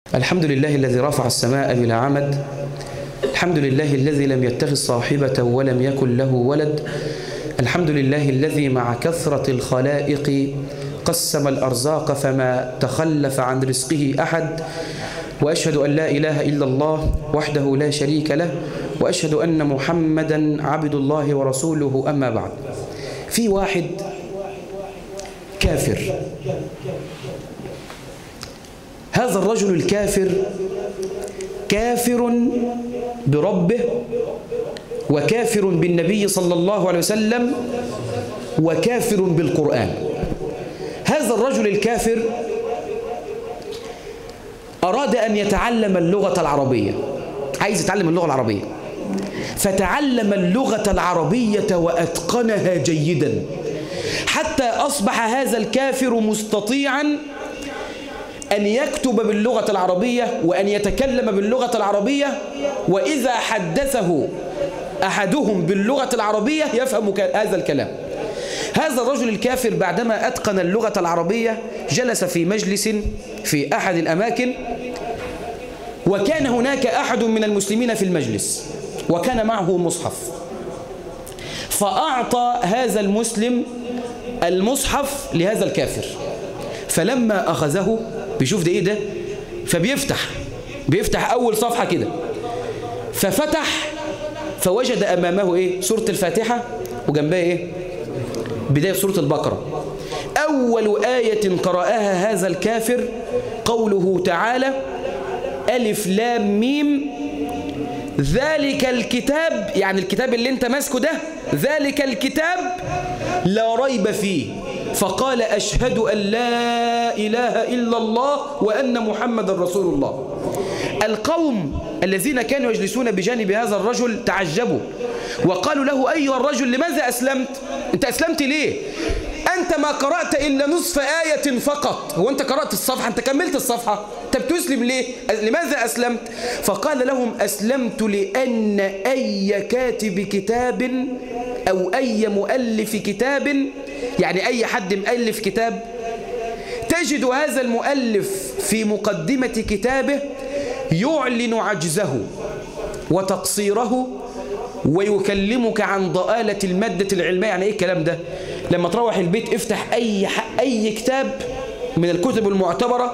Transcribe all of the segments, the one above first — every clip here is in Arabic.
الحمد لله الذي رفع السماء بلا عمد. الحمد لله الذي لم يتخذ صاحبة ولم يكن له ولد. الحمد لله الذي مع كثرة الخلائق قسم الأرزاق فما تخلف عن رزقه أحد. وأشهد أن لا إله إلا الله وحده لا شريك له، وأشهد أن محمدا عبد الله ورسوله. أما بعد، في واحد كافر، هذا الرجل الكافر كافر بربه وكافر بالنبي صلى الله عليه وسلم وكافر بالقرآن. هذا الرجل الكافر أراد أن يتعلم اللغة العربية، عايز يتعلم اللغة العربية، فتعلم اللغة العربية وأتقنها جيدا حتى أصبح هذا الكافر مستطيعا أن يكتب باللغة العربية وأن يتكلم باللغة العربية، وإذا حدثه أحدهم باللغة العربية يفهم هذا الكلام. هذا الرجل الكافر بعدما أتقن اللغة العربية جلس في مجلس في أحد الأماكن، وكان هناك أحد من المسلمين في المجلس وكان معه مصحف، فأعطى هذا المسلم المصحف لهذا الكافر، فلما أخذه بيشوف ده إيه ده، فبيفتح أول صفحة كده، ففتح فوجد أمامه إيه؟ سورة الفاتحة وجنبها إيه؟ بداية سورة البقرة. أول آية قرأها هذا الكافر قوله تعالى: ألف لام ميم ذلك الكتاب، يعني الكتاب اللي انت ماسكه ده، ذلك الكتاب لا ريب فيه. فقال: أشهد أن لا إله إلا الله وأن محمد رسول الله. القوم الذين كانوا يجلسون بجانب هذا الرجل تعجبوا وقالوا له: أيها الرجل لماذا أسلمت؟ أنت أسلمت ليه؟ أنت ما قرأت إلا نصف آية فقط. هو أنت قرأت الصفحة؟ أنت كملت الصفحة؟ أنت بتسلم ليه؟ لماذا أسلمت؟ فقال لهم: أسلمت لأن أي كاتب كتاب أو أي مؤلف كتاب، يعني أي حد مؤلف كتاب، تجد هذا المؤلف في مقدمة كتابه يعلن عجزه وتقصيره ويكلمك عن ضآلة المادة العلمية. يعني إيه الكلام ده؟ لما تروح البيت افتح أي كتاب من الكتب المعتبرة،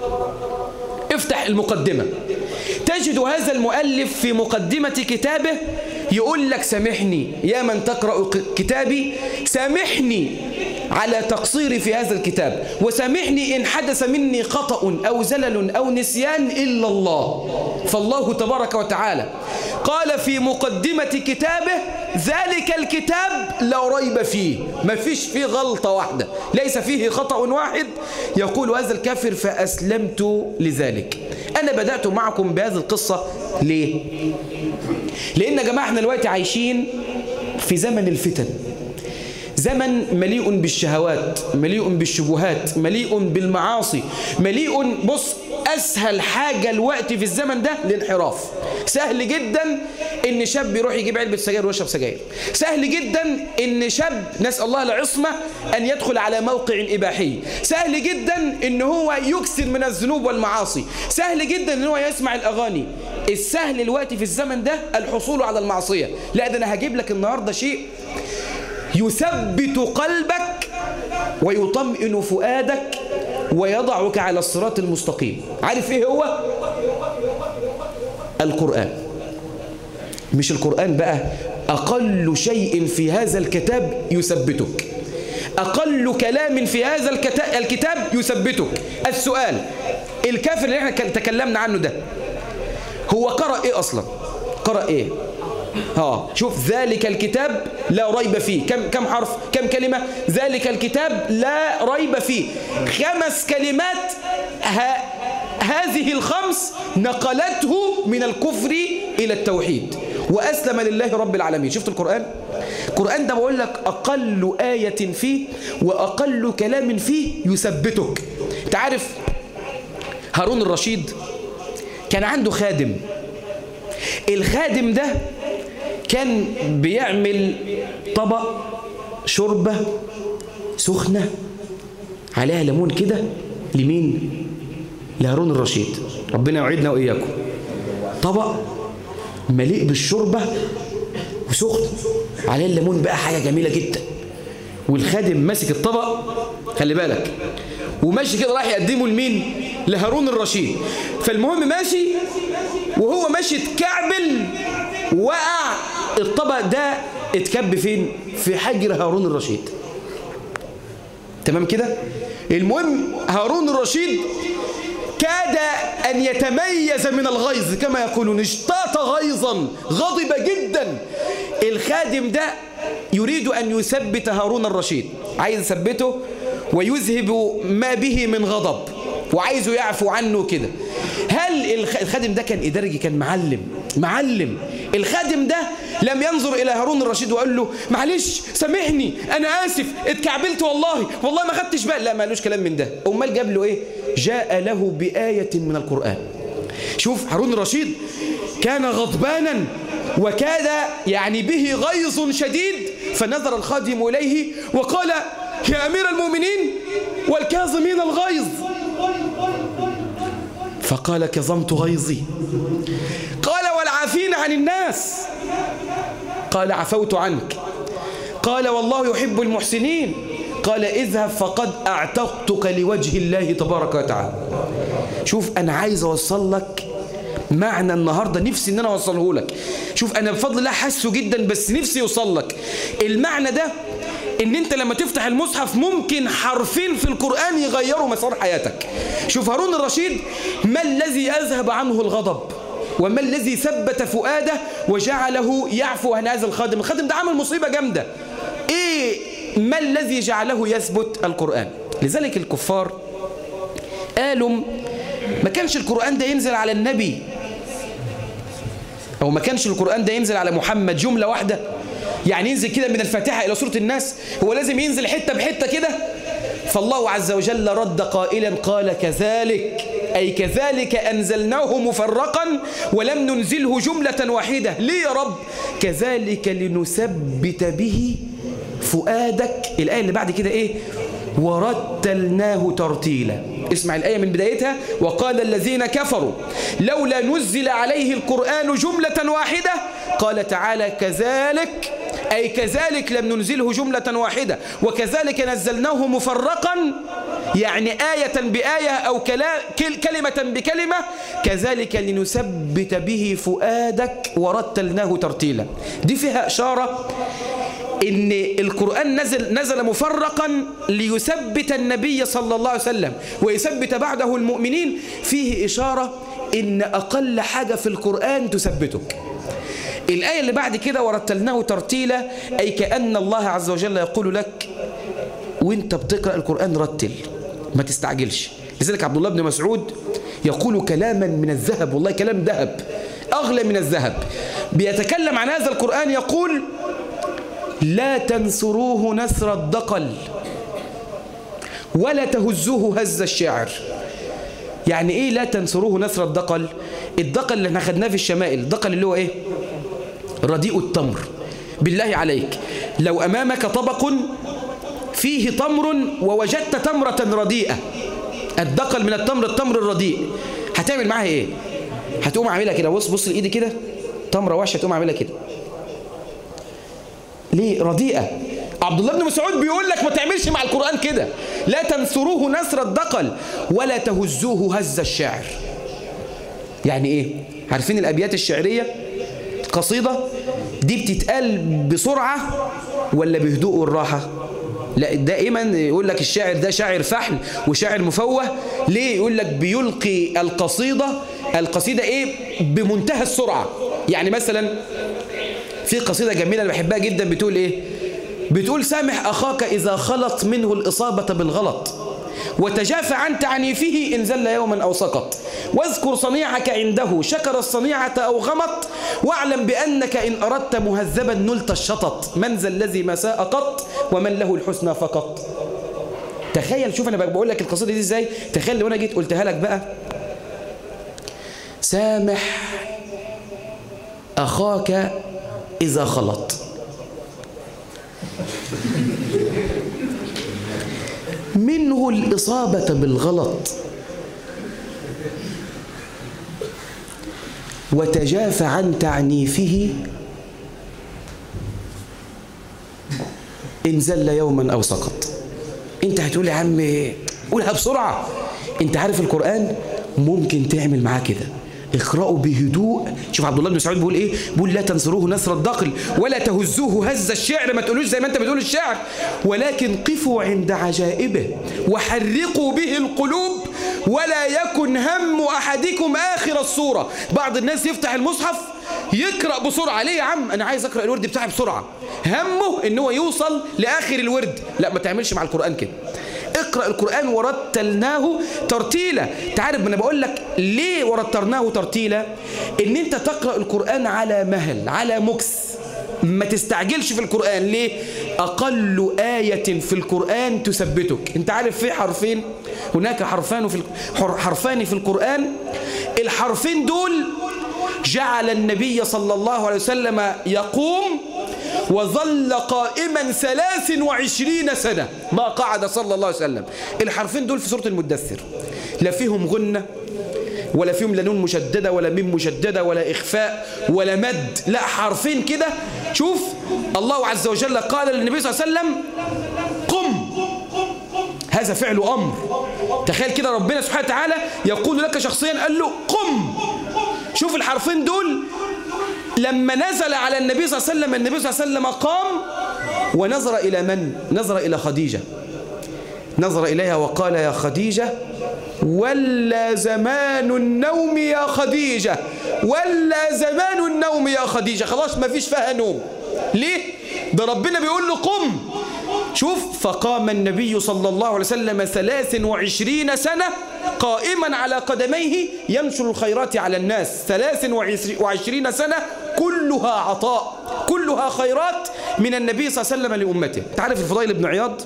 افتح المقدمة، تجد هذا المؤلف في مقدمة كتابه يقول لك: سامحني يا من تقرأ كتابي، سامحني على تقصيري في هذا الكتاب، وسامحني إن حدث مني خطأ أو زلل أو نسيان إلا الله، فالله تبارك وتعالى قال في مقدمة كتابه: ذلك الكتاب لا ريب فيه، ما فيش فيه غلطة واحدة، ليس فيه خطأ واحد. يقول هذا الكافر: فأسلمت لذلك. أنا بدأت معكم بهذه القصة ليه؟ لأن يا جماعة احنا دلوقتي عايشين في زمن الفتن، زمن مليء بالشهوات، مليء بالشبهات، مليء بالمعاصي، مليء. بص، أسهل حاجة الوقت في الزمن ده الانحراف. سهل جدا إن شاب يروح يجيب علبة سجاير ويشرب سجاير. سهل جدا إن شاب، نسأل الله العصمة، أن يدخل على موقع إباحي. سهل جدا إن هو يكثر من الذنوب والمعاصي. سهل جدا إن هو يسمع الأغاني. السهل الوقت في الزمن ده الحصول على المعصية. لا، ده أنا هجيب لك النهاردة شيء يثبت قلبك ويطمئن فؤادك ويضعك على الصراط المستقيم. عارف ايه هو؟ القرآن. مش القرآن بقى، أقل شيء في هذا الكتاب يثبتك، أقل كلام في هذا الكتاب يثبتك. السؤال: الكافر اللي احنا تكلمنا عنه ده هو قرأ ايه أصلا؟ قرأ ايه؟ شوف، ذلك الكتاب لا ريب فيه، كم حرف، كم كلمة؟ ذلك الكتاب لا ريب فيه، 5 كلمات. هذه ال5 نقلته من الكفر إلى التوحيد وأسلم لله رب العالمين. شفت القرآن ده بقول لك أقل آية فيه وأقل كلام فيه يثبتك. تعرف هارون الرشيد كان عنده خادم، الخادم ده كان بيعمل طبق شوربة سخنة عليها ليمون كده. لمين؟ لهارون الرشيد. ربنا يعيدنا وإياكم. طبق مليء بالشوربة وسخن عليه الليمون بقى، حاجة جميلة جدا. والخادم ماسك الطبق، خلي بالك، وماشي كده راح يقدمه لمين؟ لهارون الرشيد. فالمهم ماشي، وهو ماشي اتكعبل، وقع الطبق ده اتكب فين؟ في حجر هارون الرشيد. تمام كده؟ المهم هارون الرشيد كاد أن يتميز من الغيظ كما يقولون، اشتاط غيظا، غضب جدا. الخادم ده يريد أن يثبت هارون الرشيد، عايز يثبته ويذهب ما به من غضب، وعايزه يعفو عنه كده. هل الخادم ده كان إدارجي؟ كان معلم. الخادم ده لم ينظر إلى هارون الرشيد وقال له معلش سامحني أنا آسف اتكعبلت والله ما خدتش بالي. لا، ما قالوش كلام من ده. أمال جاب له إيه؟ جاء له بآية من القرآن. شوف هارون الرشيد كان غضبانا وكاد يعني به غيظ شديد، فنظر الخادم إليه وقال يا أمير المؤمنين والكاظمين الغيظ. فقال كظمت غيظي. قال والعافين عن الناس. قال عفوت عنك. قال والله يحب المحسنين. قال اذهب فقد اعتقتك لوجه الله تبارك وتعالى. شوف أنا عايز أوصل لك معنى النهاردة، نفسي ان انا اوصله لك. شوف انا بفضل الله حاسه جدا، بس نفسي يوصل لك المعنى ده، ان انت لما تفتح المصحف ممكن حرفين في القرآن يغيروا مسار حياتك. شوف هارون الرشيد، ما الذي اذهب عنه الغضب وما الذي ثبت فؤاده وجعله يعفو عن هذا الخادم؟ الخادم ده عمل مصيبة جامدة. ايه ما الذي جعله يثبت؟ القرآن. لذلك الكفار قالوا ما كانش القرآن ده ينزل على النبي، أو ما كانش القرآن ده ينزل على محمد جملة واحدة، يعني ينزل كده من الفاتحة إلى سورة الناس، هو لازم ينزل حتة بحتة كده. فالله عز وجل رد قائلا قال كذلك، أي كذلك أنزلناه مفرقا ولم ننزله جملة واحدة. ليه يا رب؟ كذلك لنثبت به فؤادك. الآية اللي بعد كده إيه؟ ورتلناه ترتيلا. اسمع الآية من بدايتها، وقال الذين كفروا لولا نزل عليه القرآن جملة واحدة. قال تعالى كذلك، أي كذلك لم ننزله جملة واحدة وكذلك نزلناه مفرقا، يعني آية بآية أو كلمة بكلمة. كذلك لنثبت به فؤادك ورتلناه ترتيلا. دي فيها إشارة إن القرآن نزل مفرقا ليثبت النبي صلى الله عليه وسلم ويثبت بعده المؤمنين. فيه إشارة إن أقل حاجة في القرآن تثبتك. الآية اللي بعد كده ورتلناه ترتيلا، أي كأن الله عز وجل يقول لك وانت بتقرأ القرآن رتل، ما تستعجلش. لذلك عبد الله بن مسعود يقول كلاما من الذهب، والله كلام ذهب أغلى من الذهب، بيتكلم عن هذا القرآن يقول لا تنثروه نثر الدقل ولا تهزوه هز الشعر. يعني ايه لا تنثروه نثر الدقل؟ الدقل اللي احنا خدناه في الشمائل، الدقل اللي هو ايه؟ رديء التمر. بالله عليك لو امامك طبق فيه تمر ووجدت تمرة رديئة، الدقل من التمر الرديء، هتعمل معاها ايه؟ هتقوم عاملها كده، بص الايد كده، تمرة وحشة تقوم عاملها كده. ليه؟ رديئة. عبد الله بن مسعود بيقول لك ما تعملش مع القرآن كده، لا تنثروه نثر الدقل ولا تهزوه هز الشعر. يعني ايه؟ عارفين الابيات الشعرية؟ القصيدة دي بتتقال بسرعة ولا بهدوء والراحة؟ لا، دائما يقول لك الشاعر ده شاعر فحل وشاعر مفوه. ليه؟ يقول لك بيلقي القصيدة ايه؟ بمنتهى السرعة. يعني مثلا في قصيدة جميلة أنا بحبها جدا، بتقول إيه؟ بتقول سامح أخاك إذا خلط منه الإصابة بالغلط وتجافى عن تعنيفه إن زل يوما أو سقط، واذكر صنيعك عنده شكر الصنيعة أو غمط، واعلم بأنك إن أردت مهذبا نلت الشطط، من ذا الذي ما ساء قط ومن له الحسنى فقط. تخيل، شوف أنا بقول لك القصيدة دي إزاي. تخيل لو أنا جيت قلتها لك بقى سامح أخاك إذا خلط، منه الإصابة بالغلط وتجافى عن تعنيفه إن زل يوما أو سقط. أنت هتقول يا عم قولها بسرعة. أنت عارف القرآن ممكن تعمل معاه كده، اقرأوا بهدوء. شوف عبد الله بن مسعود بيقول ايه؟ بيقول لا تنصروه نصر الدقل ولا تهزوه هز الشعر. ما تقولوش زي ما انت بتقول الشعر، ولكن قفوا عند عجائبه وحرقوا به القلوب ولا يكن هم احدكم اخر الصورة. بعض الناس يفتح المصحف يقرأ بسرعة. ليه يا عم؟ انا عايز اقرأ الورد بتاعي بسرعة، همه ان هو يوصل لاخر الورد. لا، ما تعملش مع القرآن كده. اقرأ القرآن ورتلناه ترتيلا. تعرف انا بقول لك ليه ورتلناه ترتيلا؟ ان انت تقرأ القرآن على مهل، على مكس، ما تستعجلش في القرآن. ليه؟ اقل آية في القرآن تثبتك. انت عارف في حرفين، هناك حرفان في القرآن، الحرفين دول جعل النبي صلى الله عليه وسلم يقوم وظل قائما 23 سنة ما قعد صلى الله عليه وسلم. الحرفين دول في سورة المدثر، لا فيهم غنة ولا فيهم لا نون مشددة ولا ميم مشددة ولا إخفاء ولا مد، لا حرفين كده. شوف الله عز وجل قال للنبي صلى الله عليه وسلم قم، هذا فعل أمر. تخيل كده ربنا سبحانه وتعالى يقول لك شخصيا قال له قم. شوف الحرفين دول لما نزل على النبي صلى الله عليه وسلم، النبي صلى الله عليه وسلم قام ونظر إلى من؟ نظر إلى خديجة، نظر إليها وقال يا خديجة ولا زمان النوم يا خديجة، ولا زمان النوم يا خديجة. خلاص ما فيش فيها نوم. ليه؟ ده ربنا بيقول له قم. شوف فقام النبي صلى الله عليه وسلم 23 سنة قائما على قدميه ينشر الخيرات على الناس. 23 سنة كلها عطاء، كلها خيرات من النبي صلى الله عليه وسلم لأمته. تعرف الفضيل بن عياض؟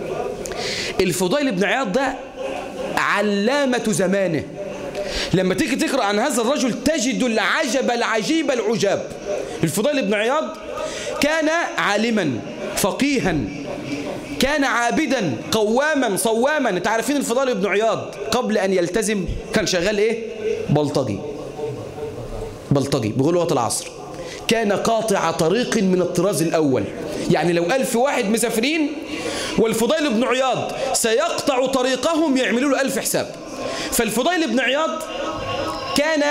الفضيل بن عياض ده علامة زمانه. لما تيجي تقرأ عن هذا الرجل تجد العجب العجيب العجاب. الفضيل بن عياض كان عالما فقيها، كان عابدا قواما صواما. انت عارفين الفضيل بن عياض قبل أن يلتزم كان شغال ايه؟ بلطجي. بلطجي بغلوة العصر. كان قاطع طريق من الطراز الأول. يعني لو 1000 واحد مسافرين والفضيل بن عياض سيقطع طريقهم يعملوا له 1000 حساب. فالفضيل بن عياض كان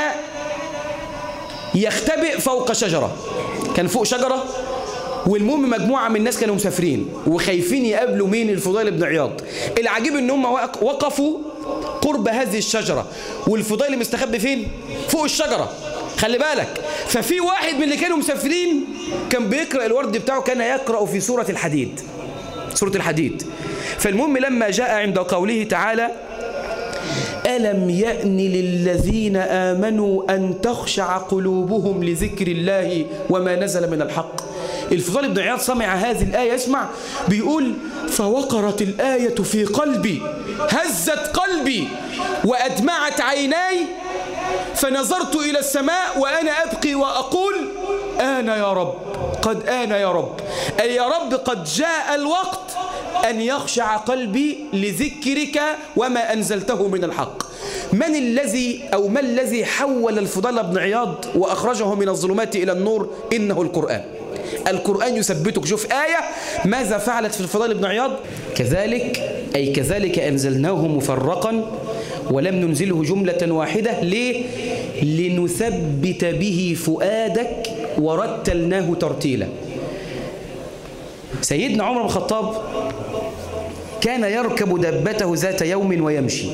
يختبئ فوق شجرة، كان فوق شجرة، والمهم مجموعة من الناس كانوا مسافرين وخايفين يقابلوا مين؟ الفضيل بن عياض. العجيب ان هم وقفوا قرب هذه الشجرة والفضيل مستخبي فين؟ فوق الشجرة. خلي بالك. ففي واحد من اللي كانوا مسافرين كان بيقرأ الورد بتاعه، كان يقرأ في سورة الحديد، سورة الحديد. فالمهم لما جاء عند قوله تعالى ألم يأن للذين آمنوا أن تخشع قلوبهم لذكر الله وما نزل من الحق. الفضيل بن عياض سمع هذه الآية، اسمع بيقول فوقرت الآية في قلبي، هزت قلبي وأدمعت عيناي، فنظرت إلى السماء وأنا أبقي وأقول آن يا رب، قد آن يا رب، أي يا رب قد جاء الوقت أن يخشع قلبي لذكرك وما أنزلته من الحق. من الذي حول الفضيل بن عياض وأخرجه من الظلمات إلى النور؟ إنه القرآن. القرآن يثبتك. شوف آية ماذا فعلت في الفضيل بن عياض؟ كذلك أنزلناه مفرقا ولم ننزله جملة واحدة. ليه؟ لنثبت به فؤادك ورتلناه ترتيلا. سيدنا عمر بن الخطاب كان يركب دابته ذات يوم ويمشي،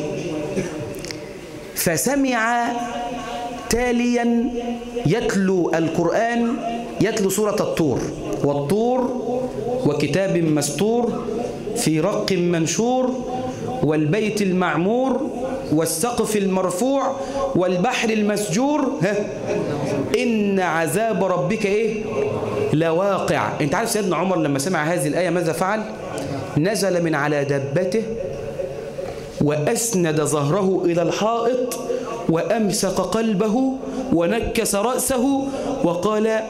فسمع تاليا يتلو القرآن، يتلو سورة الطور، والطور وكتاب مستور في رق منشور والبيت المعمور والسقف المرفوع والبحر المسجور إن عذاب ربك إيه؟ لواقع. انت عارف سيدنا عمر لما سمع هذه الآية ماذا فعل؟ نزل من على دابته وأسند ظهره إلى الحائط وأمسك قلبه ونكس رأسه وقال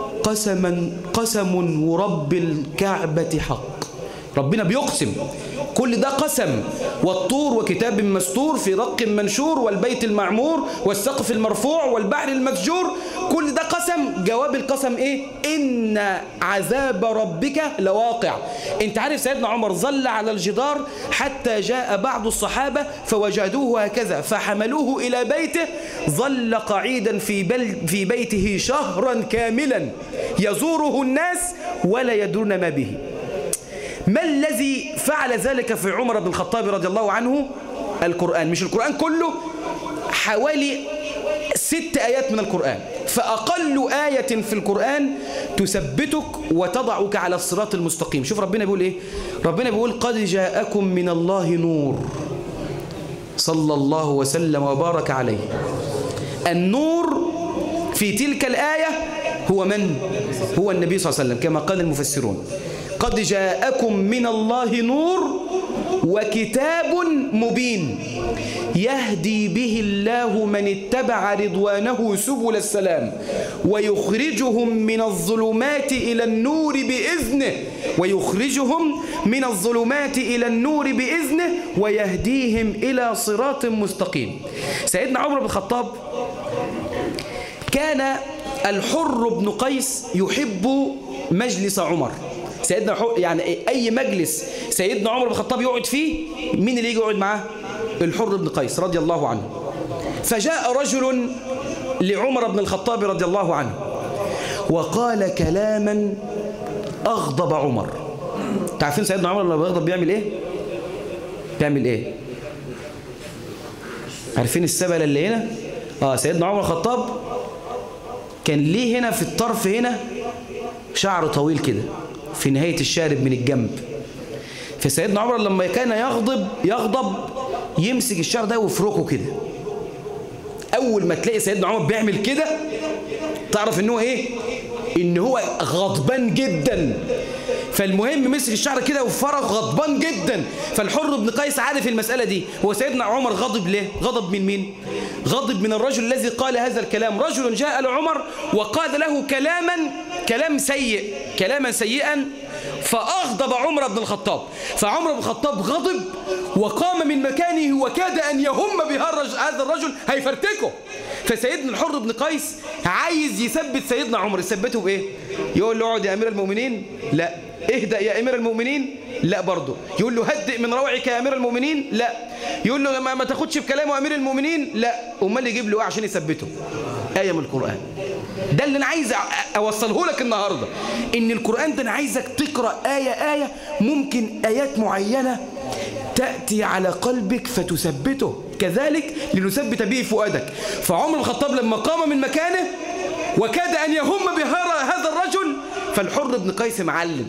قسم ورب الكعبة حق. ربنا بيقسم كل ده قسم. والطور وكتاب مسطور في رق منشور والبيت المعمور والسقف المرفوع والبحر المسجور، كل ده قسم. جواب القسم ايه؟ إن عذاب ربك لواقع. انت عارف سيدنا عمر ظل على الجدار حتى جاء بعض الصحابة فوجدوه هكذا فحملوه إلى بيته، ظل قعيدا في بيته شهرا كاملا يزوره الناس ولا يدرون ما به. ما الذي فعل ذلك في عمر بن الخطاب رضي الله عنه؟ القرآن. مش القرآن كله، حوالي 6 آيات من القرآن. فأقل آية في القرآن تثبتك وتضعك على الصراط المستقيم. شوف ربنا بيقول إيه؟ ربنا بيقول قد جاءكم من الله نور صلى الله وسلم وبارك عليه. النور في تلك الآية هو من؟ هو النبي صلى الله عليه وسلم كما قال المفسرون. قد جاءكم من الله نور وكتاب مبين يهدي به الله من اتبع رضوانه سبل السلام ويخرجهم من الظلمات إلى النور بإذنه ويهديهم إلى صراط مستقيم. سيدنا عمر بن الخطاب كان الحر بن قيس يحب مجلس عمر. سيدنا يعني أي مجلس سيدنا عمر بن الخطاب يقعد فيه، مين اللي يجي يقعد معاه؟ الحر بن قيس رضي الله عنه. فجاء رجل لعمر بن الخطاب رضي الله عنه وقال كلاما أغضب عمر. تعرفين سيدنا عمر لما بيغضب بيعمل إيه؟ بيعمل إيه؟ عارفين السبلة اللي هنا؟ سيدنا عمر الخطاب كان ليه هنا في الطرف هنا شعر طويل كده في نهاية الشارب من الجنب. فسيدنا عمر لما كان يغضب يمسك الشعر ده ويفركه كده. أول ما تلاقي سيدنا عمر بيعمل كده تعرف إنه إيه؟ إن هو غضبان جدا. فالمهم مسك الشعر كده وفرغ غضبان جدا. فالحر بن قيس عارف المسألة دي. هو سيدنا عمر غضب ليه؟ غضب من مين؟ غضب من الرجل الذي قال هذا الكلام. رجل جاء لعمر وقال له كلاما سيئا فأغضب عمر بن الخطاب. فعمر بن الخطاب غضب وقام من مكانه وكاد أن يهم هذا الرجل هيفرتكه. فسيدنا الحر بن قيس عايز يثبت سيدنا عمر. يثبته بإيه؟ يقول له اقعد يا أمير المؤمنين؟ لا. اهدأ يا أمير المؤمنين؟ لا برضه. يقول له هدئ من روعك يا أمير المؤمنين؟ لا. يقول له ما تاخدش بكلامه أمير المؤمنين؟ لا. أمال يجيب له عشان يثبته آية من القرآن. ده اللي أنا عايز أوصله لك النهاردة، إن القرآن ده أنا عايزك تقرأ آية ممكن آيات معينة تأتي على قلبك فتثبته، كذلك لنثبت به فؤادك. فعمر بن الخطاب لما قام من مكانه وكاد أن يهم بهذا الرجل، فالحر بن قيس معلم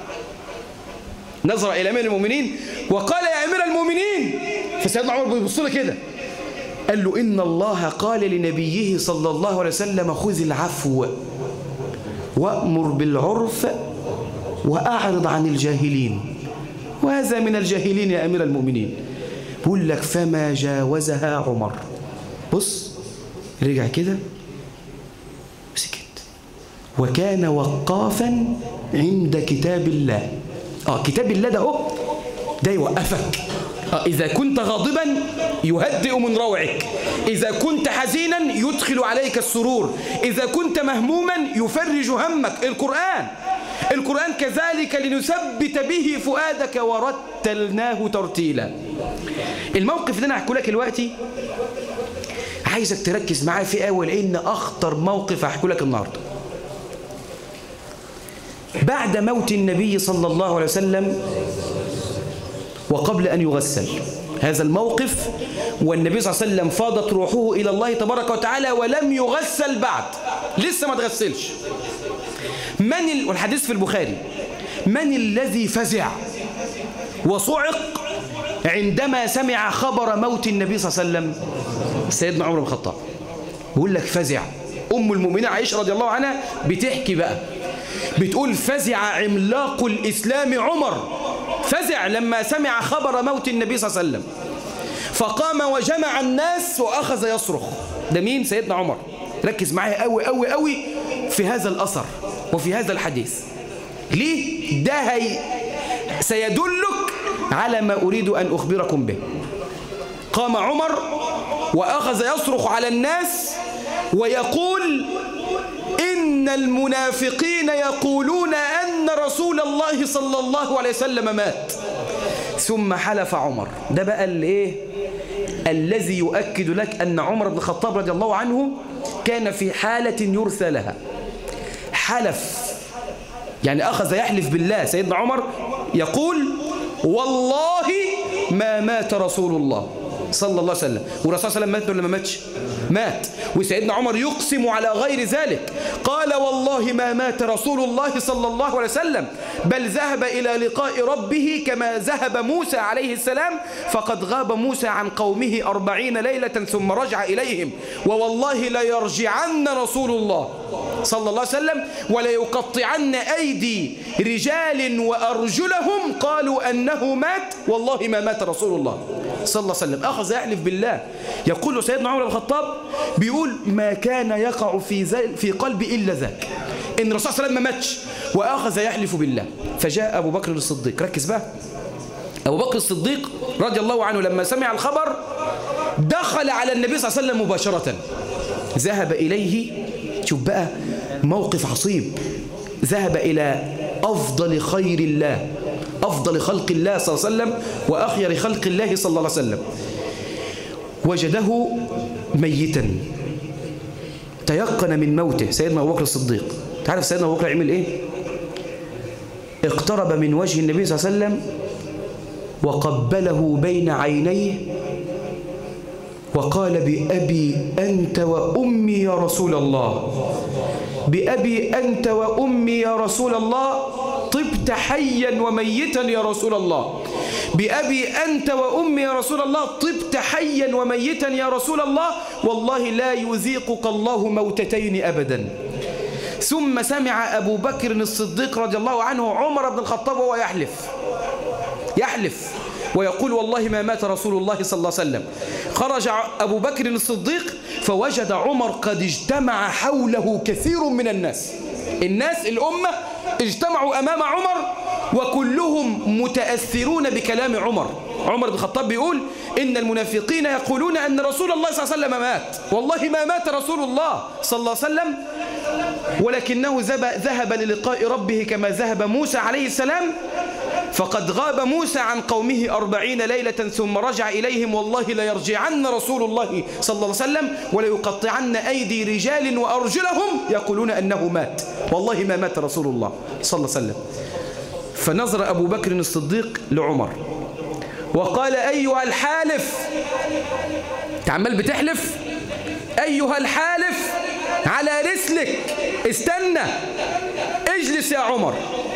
نظر إلى أمير المؤمنين وقال يا أمير المؤمنين. فسيدنا عمر بيبص له كده قال له إن الله قال لنبيه صلى الله عليه وسلم خذ العفو وأمر بالعرف وأعرض عن الجاهلين، وهذا من الجاهلين يا أمير المؤمنين. بقول لك فما جاوزها عمر. بص رجع كده وسكت وكان وقافا عند كتاب الله. كتاب الله ده اهو ده يوقفك. إذا كنت غاضبا يهدئ من روعك، إذا كنت حزينا يدخل عليك السرور، إذا كنت مهموما يفرج همك. القرآن كذلك لنثبت به فؤادك ورتلناه ترتيلا. الموقف اللي أنا هحكي لك دلوقتي عايزك تركز معاه في أول، لأن أخطر موقف هحكي لك النهارده. بعد موت النبي صلى الله عليه وسلم وقبل أن يغسل، هذا الموقف والنبي صلى الله عليه وسلم فاضت روحه إلى الله تبارك وتعالى ولم يغسل بعد، لسه ما تغسلش. والحديث في البخاري، من الذي فزع وصعق عندما سمع خبر موت النبي صلى الله عليه وسلم؟ سيدنا عمر بن الخطاب. بيقول لك فزع. أم المؤمنين عائشة رضي الله عنها بتحكي بقى، بتقول فزع عملاق الإسلام عمر، فزع لما سمع خبر موت النبي صلى الله عليه وسلم، فقام وجمع الناس وأخذ يصرخ. ده مين؟ سيدنا عمر. ركز معايا قوي قوي قوي في هذا الأثر وفي هذا الحديث. ليه؟ ده سيدلك على ما أريد أن أخبركم به. قام عمر وأخذ يصرخ على الناس ويقول: إن المنافقين يقولون أن رسول الله صلى الله عليه وسلم مات. ثم حلف عمر. ده بقى الذي يؤكد لك أن عمر بن الخطاب رضي الله عنه كان في حالة يرثى لها. حلف يعني أخذ يحلف بالله. سيدنا عمر يقول: والله ما مات رسول الله صلى الله عليه وسلم. والرسول صلى الله عليه وسلم مات ولا ما ماتش؟ مات. وسيدنا عمر يقسم على غير ذلك، قال: والله ما مات رسول الله صلى الله عليه وسلم، بل ذهب إلى لقاء ربه كما ذهب موسى عليه السلام، فقد غاب موسى عن قومه 40 ليلة ثم رجع إليهم، ووالله ليرجعن رسول الله صلى الله عليه وسلم وليقطعن أيدي رجال وأرجلهم قالوا أنه مات، والله ما مات رسول الله صلى الله عليه وسلم. أخذ يحلف بالله. يقول سيدنا عمر بن الخطاب بيقول: ما كان يقع في قلبي إلا ذاك، إن الرسول صلى الله عليه وسلم ما ماتش. وأخذ يحلف بالله. فجاء أبو بكر الصديق. ركز بقى. أبو بكر الصديق رضي الله عنه لما سمع الخبر دخل على النبي صلى الله عليه وسلم مباشرة. ذهب إليه. شوف بقى موقف عصيب. ذهب إلى أفضل خير الله، أفضل خلق الله صلى الله عليه وسلم وأخير خلق الله صلى الله عليه وسلم. وجده ميتا، تيقن من موته سيدنا أبو بكر الصديق. تعرف سيدنا أبو بكر عمل إيه؟ اقترب من وجه النبي صلى الله عليه وسلم وقبله بين عينيه وقال: بأبي أنت وأمي يا رسول الله، بأبي أنت وأمي يا رسول الله، طبت حيا وميتا يا رسول الله، بأبي أنت وأمي يا رسول الله، طبت حيا وميتا يا رسول الله، والله لا يذيقك الله موتتين أبدا. ثم سمع أبو بكر الصديق رضي الله عنه عمر بن الخطاب وهو يحلف ويقول: والله ما مات رسول الله صلى الله عليه وسلم. خرج أبو بكر الصديق فوجد عمر قد اجتمع حوله كثير من الناس. الأمة اجتمعوا أمام عمر وكلهم متأثرون بكلام عمر. عمر بن الخطاب بيقول: إن المنافقين يقولون أن رسول الله صلى الله عليه وسلم مات، والله ما مات رسول الله صلى الله عليه وسلم، ولكنه ذهب للقاء ربه كما ذهب موسى عليه السلام، فقد غاب موسى عن قومه 40 ليلة ثم رجع إليهم، والله ليرجعن رسول الله صلى الله عليه وسلم وليقطعن أيدي رجال وأرجلهم يقولون أنه مات، والله ما مات رسول الله صلى الله عليه وسلم. فنظر أبو بكر الصديق لعمر وقال: أيها الحالف، تعمل بتحلف، أيها الحالف على رسلك، استنى، اجلس يا عمر.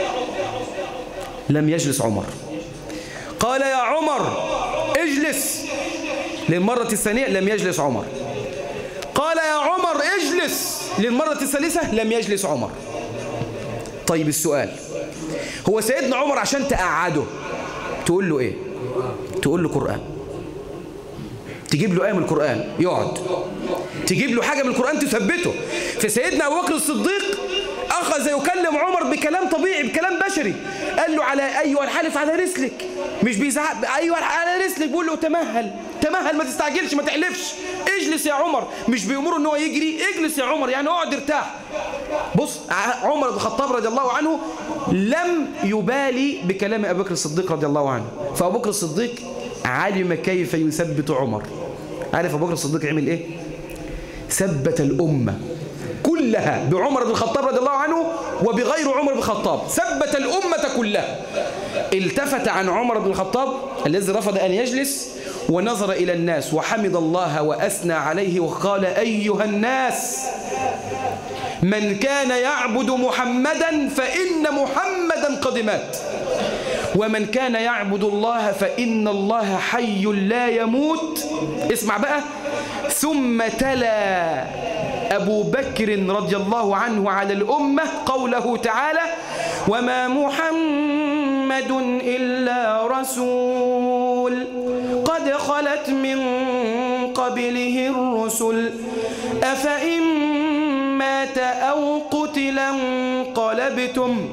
لم يجلس عمر. قال: يا عمر اجلس. للمرة الثانية لم يجلس عمر. قال: يا عمر اجلس. للمرة الثالثة لم يجلس عمر. طيب السؤال، هو سيدنا عمر عشان تقعده تقول له ايه؟ تقول له قرآن، تجيب له آية من القرآن يقعد، تجيب له حاجة من القرآن تثبته. فسيدنا أبو بكر الصديق أخذ يكلم عمر بكلام طبيعي، بكلام بشري. قال له: على أيها الحالف على رسلك، مش بيزعق، أيها على رسلك، بيقول له تمهل ما تستعجلش، ما تحلفش، اجلس يا عمر. مش بيأمره ان هو يجري، اجلس يا عمر، يعني اقعد ارتاح. بص، عمر بن الخطاب رضي الله عنه لم يبالي بكلام أبو بكر الصديق رضي الله عنه. فأبو بكر الصديق علم كيف يثبت عمر. عارف أبو بكر الصديق عمل ايه؟ ثبت الأمة كلها بعمر بن الخطاب رضي الله عنه وبغير عمر بن الخطاب، ثبت الأمة كلها. التفت عن عمر بن الخطاب الذي رفض أن يجلس ونظر إلى الناس وحمد الله وأثنى عليه وقال: أيها الناس، من كان يعبد محمدا فإن محمدا قد مات، ومن كان يعبد الله فإن الله حي لا يموت. اسمع بقى. ثم تلا أبو بكر رضي الله عنه على الأمة قوله تعالى: وما محمد إلا رسول قد خلت من قبله الرسل أفإن مات أو قتل انقلبتم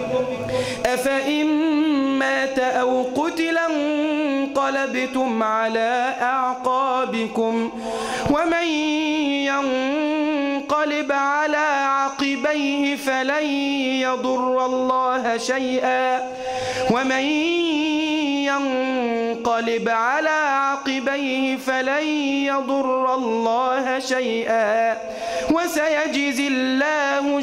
انقلبتم على أعقابكم ومن ينقلب على عقبيه فلن يضر الله شيئا وسيجزي الله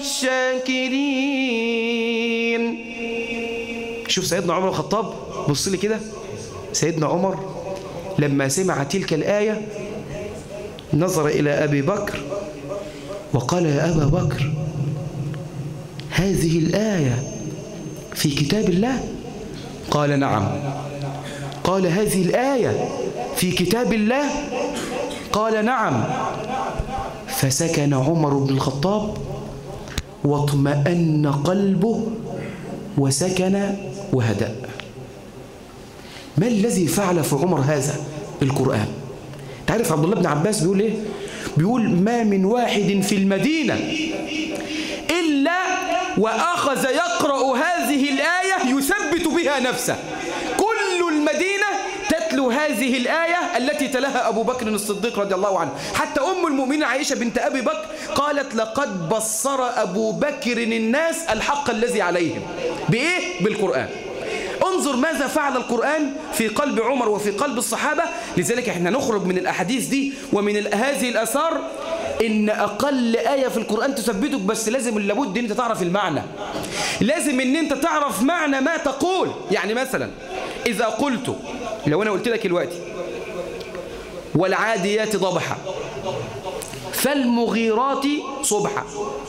الشاكرين. شوف سيدنا عمر الخطاب، بص لي كده. سيدنا عمر لما سمع تلك الآية نظر إلى أبي بكر وقال: يا أبا بكر، هذه الآية في كتاب الله؟ قال: نعم. قال: هذه الآية في كتاب الله؟ قال: نعم. فسكن عمر بن الخطاب واطمأن قلبه وسكن وهدأ. ما الذي فعل في عمر هذا؟ القرآن. تعرف عبد الله بن عباس بيقول ايه؟ بيقول: ما من واحد في المدينة إلا وأخذ يقرأ هذه الآية يثبت بها نفسه. كل المدينة تتلو هذه الآية التي تلاها أبو بكر الصديق رضي الله عنه. حتى أم المؤمنين عائشة بنت أبي بكر قالت: لقد بصر أبو بكر الناس الحق الذي عليهم. بإيه؟ بالقرآن. انظر ماذا فعل القرآن في قلب عمر وفي قلب الصحابة. لذلك احنا نخرج من الأحاديث دي ومن هذه الآثار إن أقل آية في القرآن تثبتك، بس لازم لابد أن أنت تعرف المعنى، لازم أن أنت تعرف معنى ما تقول. يعني مثلا إذا قلت، لو أنا قلت لك دلوقتي: والعاديات ضبحا فالمغيرات صبحا،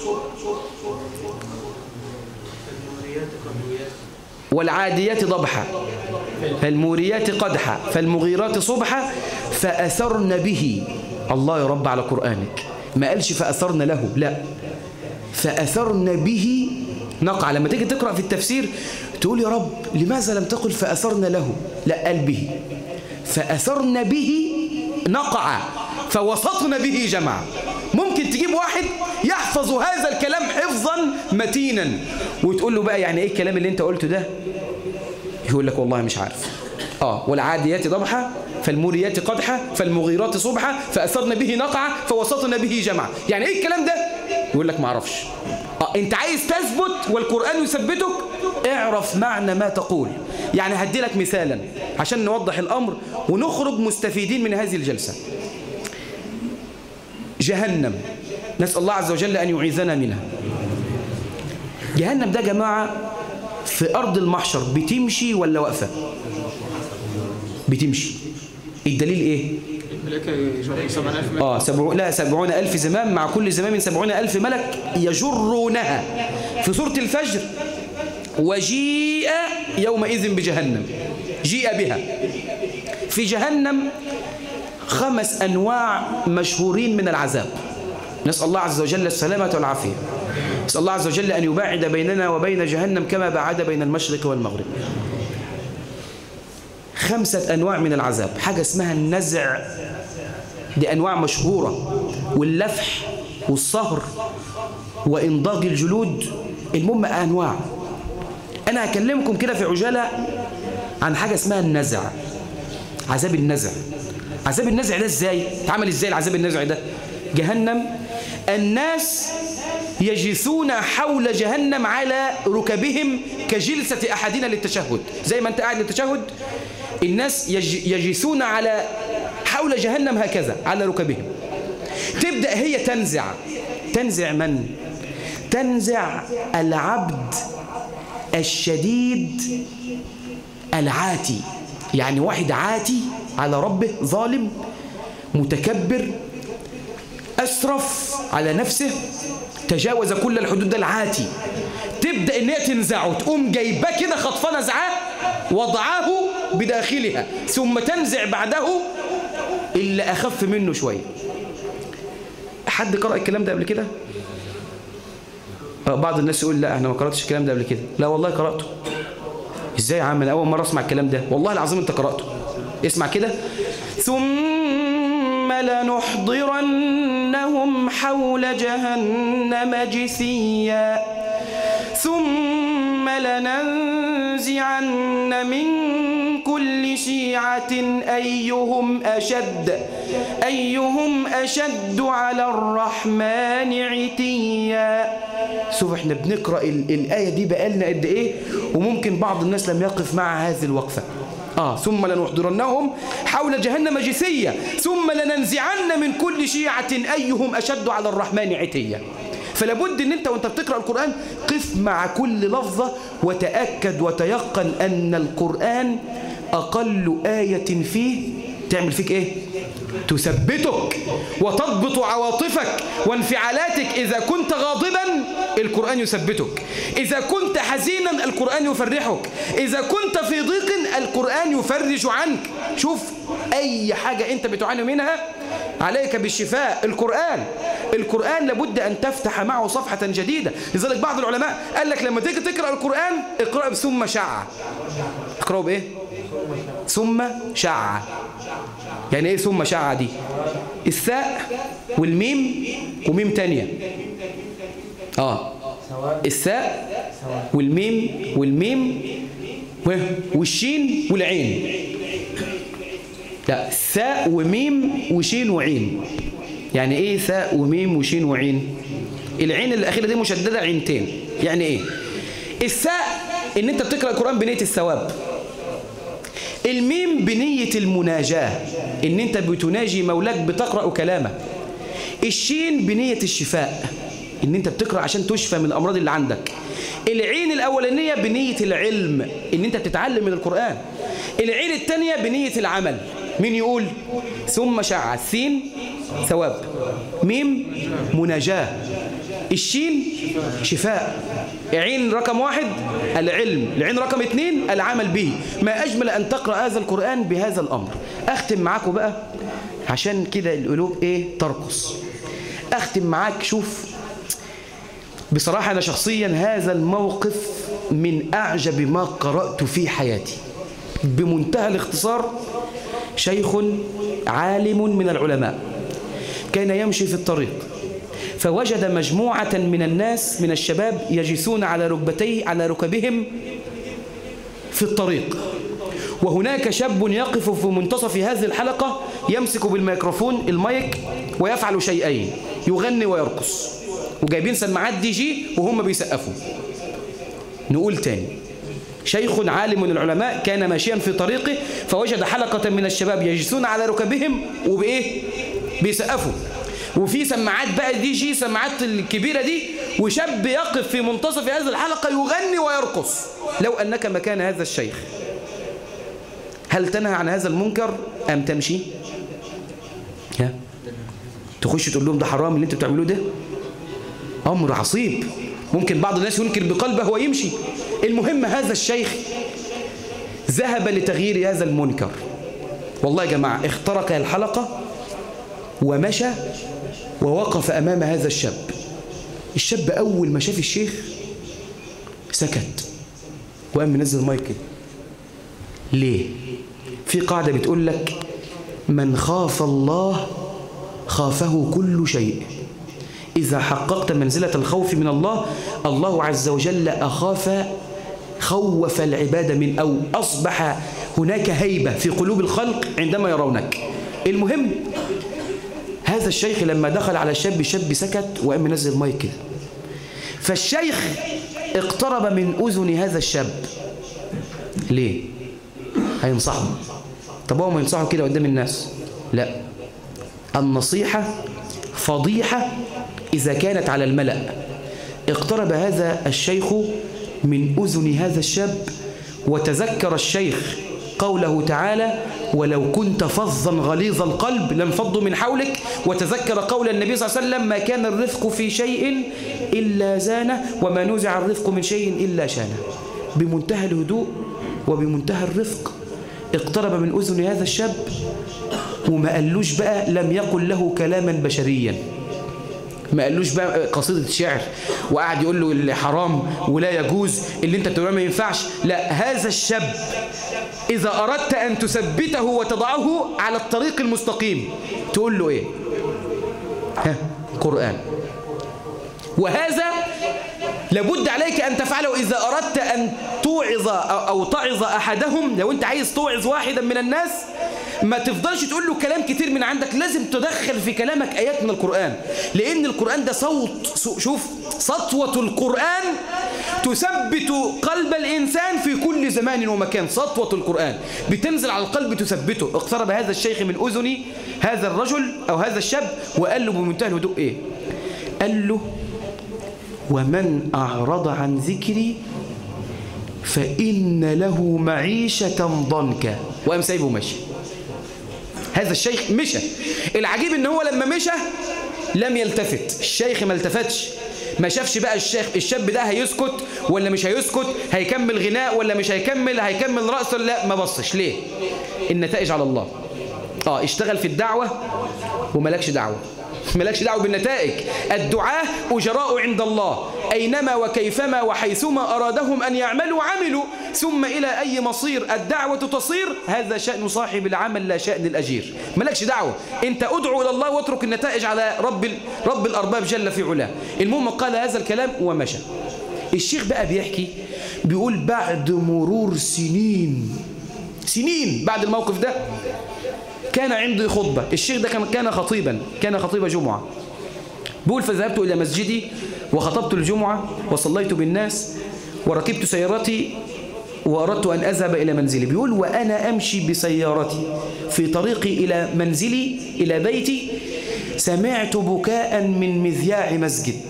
والعاديات ضبحا فالموريات قدحا فالمغيرات صبحا فأثرن به. الله يا رب على قرآنك، ما قالش فأثرن له، لا، فأثرن به نقع. لما تيجي تقرأ في التفسير تقول: يا رب لماذا لم تقل فأثرن له؟ لا، قال به. فأثرن به نقع فوسطن به جمع. ممكن تجيب واحد يحفظ هذا الكلام حفظا متينا وتقول له بقى: يعني ايه الكلام اللي انت قلته ده؟ يقول لك: والله مش عارف. والعاديات ضبحا فالموريات قدحا فالمغيرات صبحا فأثرن به نقع فوسطن به جمع. يعني ايه الكلام ده؟ يقول لك: ما اعرفش. انت عايز تثبت والقرآن يثبتك، اعرف معنى ما تقول. يعني هدي لك مثالا عشان نوضح الأمر ونخرج مستفيدين من هذه الجلسة. جهنم، نسأل الله عز وجل أن يعيذنا منها. جهنم ده جماعة في أرض المحشر بتمشي ولا واقفة؟ بتمشي. الدليل إيه؟ الملائكة 70,000 ملك. 70,000 زمام، مع كل زمام 70,000 ملك يجرونها. في سورة الفجر: وجيء يومئذ بجهنم، جيء بها. في جهنم 5 أنواع مشهورين من العذاب. نسأل الله عز وجل السلامة والعافية. نسأل الله عز وجل أن يباعد بيننا وبين جهنم كما باعد بين المشرق والمغرب. 5 أنواع من العذاب. حاجة اسمها النزع، دي أنواع مشهورة، واللفح والصهر وإنضاج الجلود. المهم أنواع. أنا هكلمكم كده في عجالة عن حاجة اسمها النزع، عذاب النزع. عذاب النزع ده ازاي؟ اتعمل ازاي العذاب النزع ده؟ جهنم، الناس يجلسون حول جهنم على ركبهم كجلسة أحدنا للتشهد. زي ما أنت قاعد للتشهد، الناس يجلسون على حول جهنم هكذا على ركبهم. تبدأ هي تنزع. تنزع من؟ تنزع العبد الشديد العاتي. يعني واحد عاتي على ربه، ظالم متكبر، أسرف على نفسه، تجاوز كل الحدود، ده العاتي. تبدأ إن هي تنزعه، تقوم جايباه كده خطفة نزعاه وضعاه بداخلها، ثم تنزع بعده اللي أخف منه شوية. حد قرأ الكلام ده قبل كده؟ بعض الناس يقول: لا أنا ما قرأتش الكلام ده قبل كده. لا والله قرأته. إزاي يا عم؟ أنا أول مرة أسمع الكلام ده. والله العظيم أنت قرأته. اسمع كده: ثم لنحضرنهم ونحضرنهم حول جهنم جثيا ثم لننزعن من كل شيعة أيهم أشد على الرحمن عتيا. شوف احنا بنقرأ الآية دي بقالنا قد ايه، وممكن بعض الناس لم يقف مع هذه الوقفة. ثم لنحضرنهم حول جهنم جثيا ثم لننزعن من كل شيعة أيهم أشد على الرحمن عتيا. فلابد ان انت وانت بتقرأ القرآن قف مع كل لفظة وتأكد وتيقن ان القرآن أقل آية فيه تعمل فيك ايه؟ تثبتك وتضبط عواطفك وانفعالاتك. إذا كنت غاضبا القرآن يثبتك، إذا كنت حزينا القرآن يفرحك، إذا كنت في ضيق القرآن يفرج عنك. شوف أي حاجة أنت بتعاني منها عليك بالشفاء القرآن لابد أن تفتح معه صفحة جديدة. لذلك بعض العلماء قال لك لما تيجي تقرأ القرآن اقرأ ثم شع. اقرأه بإيه؟ ثم شع. يعني ايه ثم شع دي؟ الثاء والميم وميم تانية. الثاء والميم والشين والعين. لا، ثاء وميم وشين وعين. يعني ايه ثاء وميم وشين وعين؟ العين الأخيرة دي مشددة عينتين. يعني ايه؟ الثاء ان انت بتقرأ القرآن بنية الثواب. الميم بنية المناجاة، ان انت بتناجي مولاك بتقرأ كلامه. الشين بنية الشفاء، ان انت بتقرأ عشان تشفى من الأمراض اللي عندك. العين الأولانية بنية العلم، ان انت بتتعلم من القرآن. العين الثانية بنية العمل. مين يقول؟ ثم شع. السين ثواب، ميم مناجاة، الشين شفاء. عين رقم 1 العلم، العين رقم 2 العمل به. ما أجمل أن تقرأ هذا القرآن بهذا الأمر. أختم معاكم بقى عشان كده القلوب ترقص. أختم معاك. شوف بصراحة أنا شخصيا هذا الموقف من أعجب ما قرأت في حياتي بمنتهى الاختصار. شيخ عالم من العلماء كان يمشي في الطريق فوجد مجموعة من الناس من الشباب يجلسون على ركبهم في الطريق، وهناك شاب يقف في منتصف هذه الحلقة يمسك بالميكروفون المايك ويفعل شيئين: يغني ويرقص، وجايبين سماعات دي جي وهم بيسقفوا. نقول تاني: شيخ عالم من العلماء كان ماشيا في طريقه فوجد حلقة من الشباب يجلسون على ركبهم وبإيه؟ بيسقفوا، وفي سماعات بقى دي جي، سماعات الكبيرة دي، وشاب يقف في منتصف هذه الحلقة يغني ويرقص. لو أنك مكان هذا الشيخ هل تنهى عن هذا المنكر أم تمشي؟ تخش تقول لهم ده حرام اللي انت بتعملوه ده؟ أمر عصيب. ممكن بعض الناس ينكر بقلبه ويمشي. المهم هذا الشيخ ذهب لتغيير هذا المنكر. والله يا جماعة اخترق الحلقة ومشى ووقف أمام هذا الشاب. الشاب أول ما شاف الشيخ سكت وقام منزل المايك كده. ليه؟ في قاعدة بتقول لك: من خاف الله خافه كل شيء. إذا حققت منزلة الخوف من الله، الله عز وجل خوف العباد من، أو أصبح هناك هيبة في قلوب الخلق عندما يرونك. المهم هذا الشيخ لما دخل على الشاب سكت وقام منزل مايك كده. فالشيخ اقترب من أذن هذا الشاب. ليه؟ هينصحه. طب هو ما ينصحه كده قدام الناس؟ لا، النصيحة فضيحة إذا كانت على الملأ. اقترب هذا الشيخ من أذن هذا الشاب وتذكر الشيخ قوله تعالى: ولو كنت فظا غليظ القلب لانفضوا من حولك. وتذكر قول النبي صلى الله عليه وسلم: ما كان الرفق في شيء إلا زانه وما نزع الرفق من شيء إلا شانه. بمنتهى الهدوء وبمنتهى الرفق اقترب من أذن هذا الشاب وما قالوش بقى، لم يقل له كلاما بشريا، ما قالوش بقى قصيدة شعر وقعد يقول له اللي حرام ولا يجوز، اللي انت بتقوله ما ينفعش. لا، هذا الشاب إذا أردت أن تثبته وتضعه على الطريق المستقيم تقول له إيه؟ القرآن. وهذا لابد عليك أن تفعله إذا أردت أن توعظ أو تعظ أحدهم. لو أنت عايز توعظ واحدا من الناس ما تفضلش تقول له كلام كتير من عندك، لازم تدخل في كلامك آيات من القرآن، لأن القرآن ده صوت. شوف سطوة القرآن تثبت قلب الإنسان في كل زمان ومكان. سطوة القرآن بتنزل على القلب تثبته. اقترب هذا الشيخ من أذني هذا الرجل أو هذا الشاب وقال له بمنتهى الهدوء إيه؟ قال له ومن أعرض عن ذكري فإن له معيشة ضنكا. وقام سايبه ماشي. هذا الشيخ مشى. العجيب ان هو لما مشى لم يلتفت. الشيخ ما التفتش، ما شافش بقى الشاب ده هيسكت ولا مش هيسكت، هيكمل غناء ولا مش هيكمل رقص ولا لا. ما بصش. ليه؟ النتائج على الله. اشتغل في الدعوة وملكش دعوة، ملكش دعوة بالنتائج. الدعاة أجراء عند الله، أينما وكيفما وحيثما أرادهم أن يعملوا عملوا، ثم إلى أي مصير الدعوة تصير. هذا شأن صاحب العمل لا شأن الأجير. ملكش دعوة، أنت أدعو إلى الله واترك النتائج على رب الأرباب جل في علاه. المهم قال هذا الكلام ومشى. الشيخ بقى بيحكي بيقول بعد مرور سنين بعد الموقف ده كان عندي خطبة. الشيخ ده كان خطيبا جمعة. بيقول فذهبت إلى مسجدي وخطبت الجمعة وصليت بالناس وركبت سيارتي وأردت أن أذهب إلى منزلي. بيقول وأنا أمشي بسيارتي في طريقي إلى منزلي إلى بيتي سمعت بكاء من مذياع مسجد.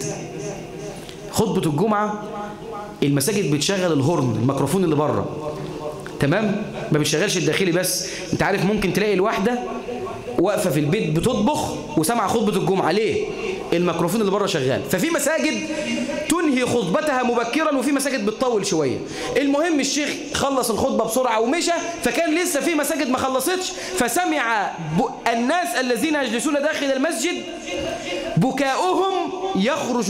خطبة الجمعة المساجد بتشغل الهورن، الميكروفون اللي بره، تمام؟ ما بيشغلش الداخلي بس. انت عارف ممكن تلاقي الواحدة واقفة في البيت بتطبخ وسمع خطبة الجمعة. ليه؟ الميكروفون اللي بره شغال. ففي مساجد تنهي خطبتها مبكرا وفي مساجد بتطول شوية. المهم الشيخ خلص الخطبة بسرعة ومشى، فكان لسه في مساجد ما خلصتش، فسمع الناس الذين يجلسون داخل المسجد بكاؤهم يخرج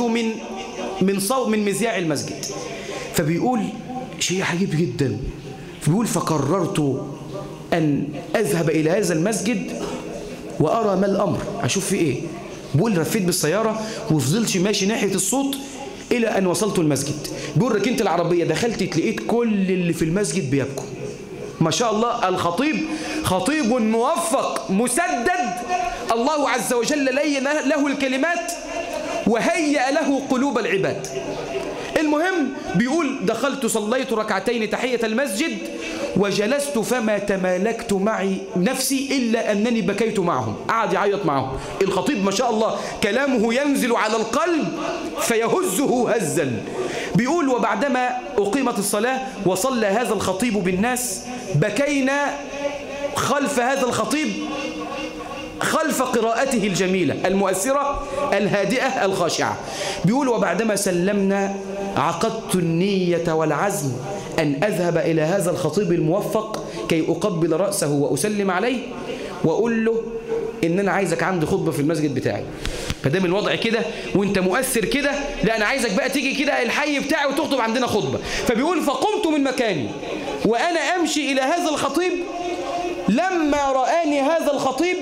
من مذياع المسجد. فبيقول شيء عجيب جدا. بيقول فقررت أن أذهب إلى هذا المسجد وأرى ما الأمر، أشوف في إيه. بيقول رفيت بالسيارة وفضلت ماشي ناحية الصوت إلى أن وصلت المسجد. بيقول ركنت العربية دخلت لقيت كل اللي في المسجد بيبكوا. ما شاء الله الخطيب خطيب موفق مسدد، الله عز وجل لين له الكلمات وهيأ له قلوب العباد. المهم بيقول دخلت صليت ركعتين تحية المسجد وجلست فما تمالكت معي نفسي إلا أنني بكيت معهم. قعد يعيط معهم. الخطيب ما شاء الله كلامه ينزل على القلب فيهزه هزا. بيقول وبعدما أقيمت الصلاة وصلى هذا الخطيب بالناس بكينا خلف هذا الخطيب خلف قراءته الجميلة المؤثرة الهادئة الخاشعة. بيقول وبعدما سلمنا عقدت النية والعزم أن أذهب إلى هذا الخطيب الموفق كي أقبل رأسه وأسلم عليه وأقول له إن أنا عايزك عندي خطبة في المسجد بتاعي. فدام الوضع كده وانت مؤثر كده، لا أنا عايزك بقى تيجي كده الحي بتاعي وتخطب عندنا خطبة. فبيقول فقمت من مكاني وأنا أمشي إلى هذا الخطيب. لما رآني هذا الخطيب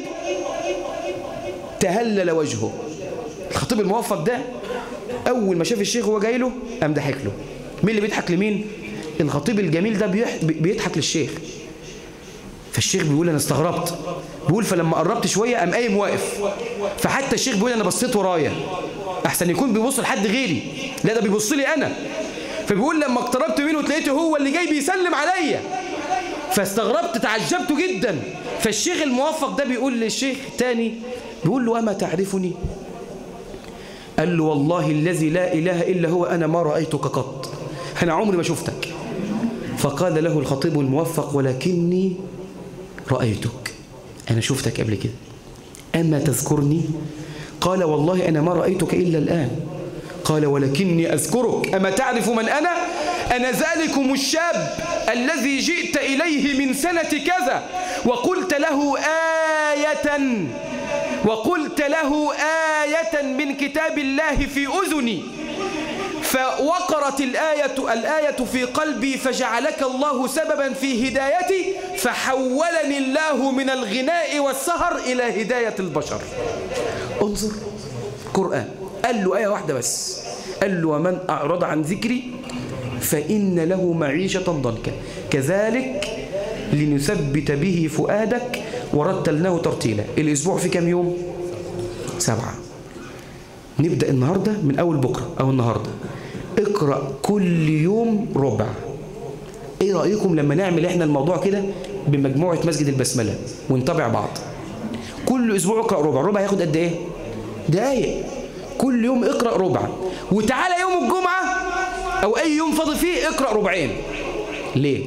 تهلل وجهه. الخطيب الموفق ده أول ما شاف الشيخ هو جاي له قام ضحك له. مين اللي بيضحك لمين؟ الخطيب الجميل ده بيضحك للشيخ. فالشيخ بيقول أنا استغربت. بيقول فلما قربت شوية قام قايم واقف. فحتى الشيخ بيقول أنا بصيت ورايا أحسن يكون بيبص لحد غيري، لا ده بيبص لي أنا. فبيقول لما اقتربت منه تلاقيته هو اللي جاي بيسلم عليا، فاستغربت تعجبت جدا. فالشيخ الموفق ده بيقول للشيخ تاني بيقول له أما تعرفني؟ قال له والله الذي لا إله إلا هو أنا ما رأيتك قط، أنا عمري ما شفتك. فقال له الخطيب الموفق ولكني رأيتك، أنا شفتك قبل كده، أما تذكرني؟ قال والله أنا ما رأيتك إلا الآن. قال ولكني أذكرك، أما تعرف من أنا؟ أنا ذلكم الشاب الذي جئت إليه من سنة كذا وقلت له آية من كتاب الله في أذني فوقرت الآية في قلبي فجعلك الله سببا في هدايتي فحولني الله من الغناء والسهر إلى هداية البشر. انظر قرآن. قال له آية واحدة بس، قال له ومن أعرض عن ذكري فإن له معيشة ضنكا كذلك لنثبت به فؤادك ورتلناه ترتيلا. الأسبوع في كم يوم؟ 7. نبدأ النهاردة من أول بكرة أو النهاردة اقرأ كل يوم ربع. ايه رأيكم لما نعمل احنا الموضوع كده بمجموعة مسجد البسملة ونتابع بعض؟ كل أسبوع اقرأ ربع. ربع هياخد قد ايه؟ دقايق. كل يوم اقرأ ربع، وتعالى يوم الجمعة أو أي يوم فاضي فيه اقرأ ربعين. ليه؟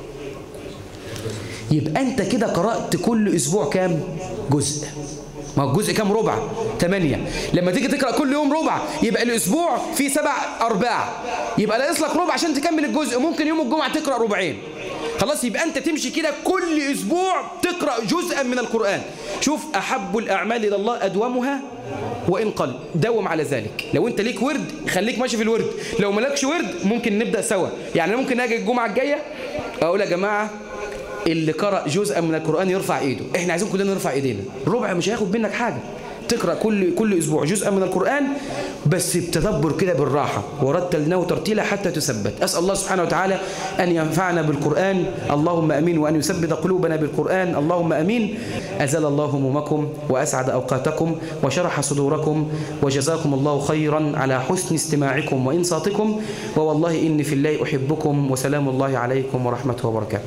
يبقى أنت كده قرأت كل أسبوع كام جزء؟ ما هو الجزء كام ربع؟ 8. لما تيجي تقرأ كل يوم ربع يبقى الأسبوع فيه 7 أرباع، يبقى ناقص لك ربع عشان تكمل الجزء. ممكن يوم الجمعة تقرأ ربعين. خلاص يبقى أنت تمشي كده كل أسبوع تقرأ جزءا من القرآن. شوف أحب الأعمال إلى الله أدومها وإن قل. دوم على ذلك. لو أنت ليك ورد خليك ماشي في الورد، لو مالكش ورد ممكن نبدأ سوا. يعني ممكن أجي الجمعة الجاية أقول يا جماعة اللي قرأ جزءا من القرآن يرفع ايده. احنا عايزين كلنا نرفع ايدينا. ربع مش هياخد منك حاجة. تقرأ كل اسبوع جزءا من القرآن بس بتدبر كده بالراحة. ورتلناه ترتيلا حتى تثبت. أسأل الله سبحانه وتعالى أن ينفعنا بالقرآن، اللهم أمين، وأن يثبت قلوبنا بالقرآن، اللهم أمين. أزال الله همومكم وأسعد أوقاتكم وشرح صدوركم، وجزاكم الله خيرا على حسن استماعكم وإنصاتكم، ووالله إني في الله أحبكم، وسلام الله عليكم ورحمته وبركاته.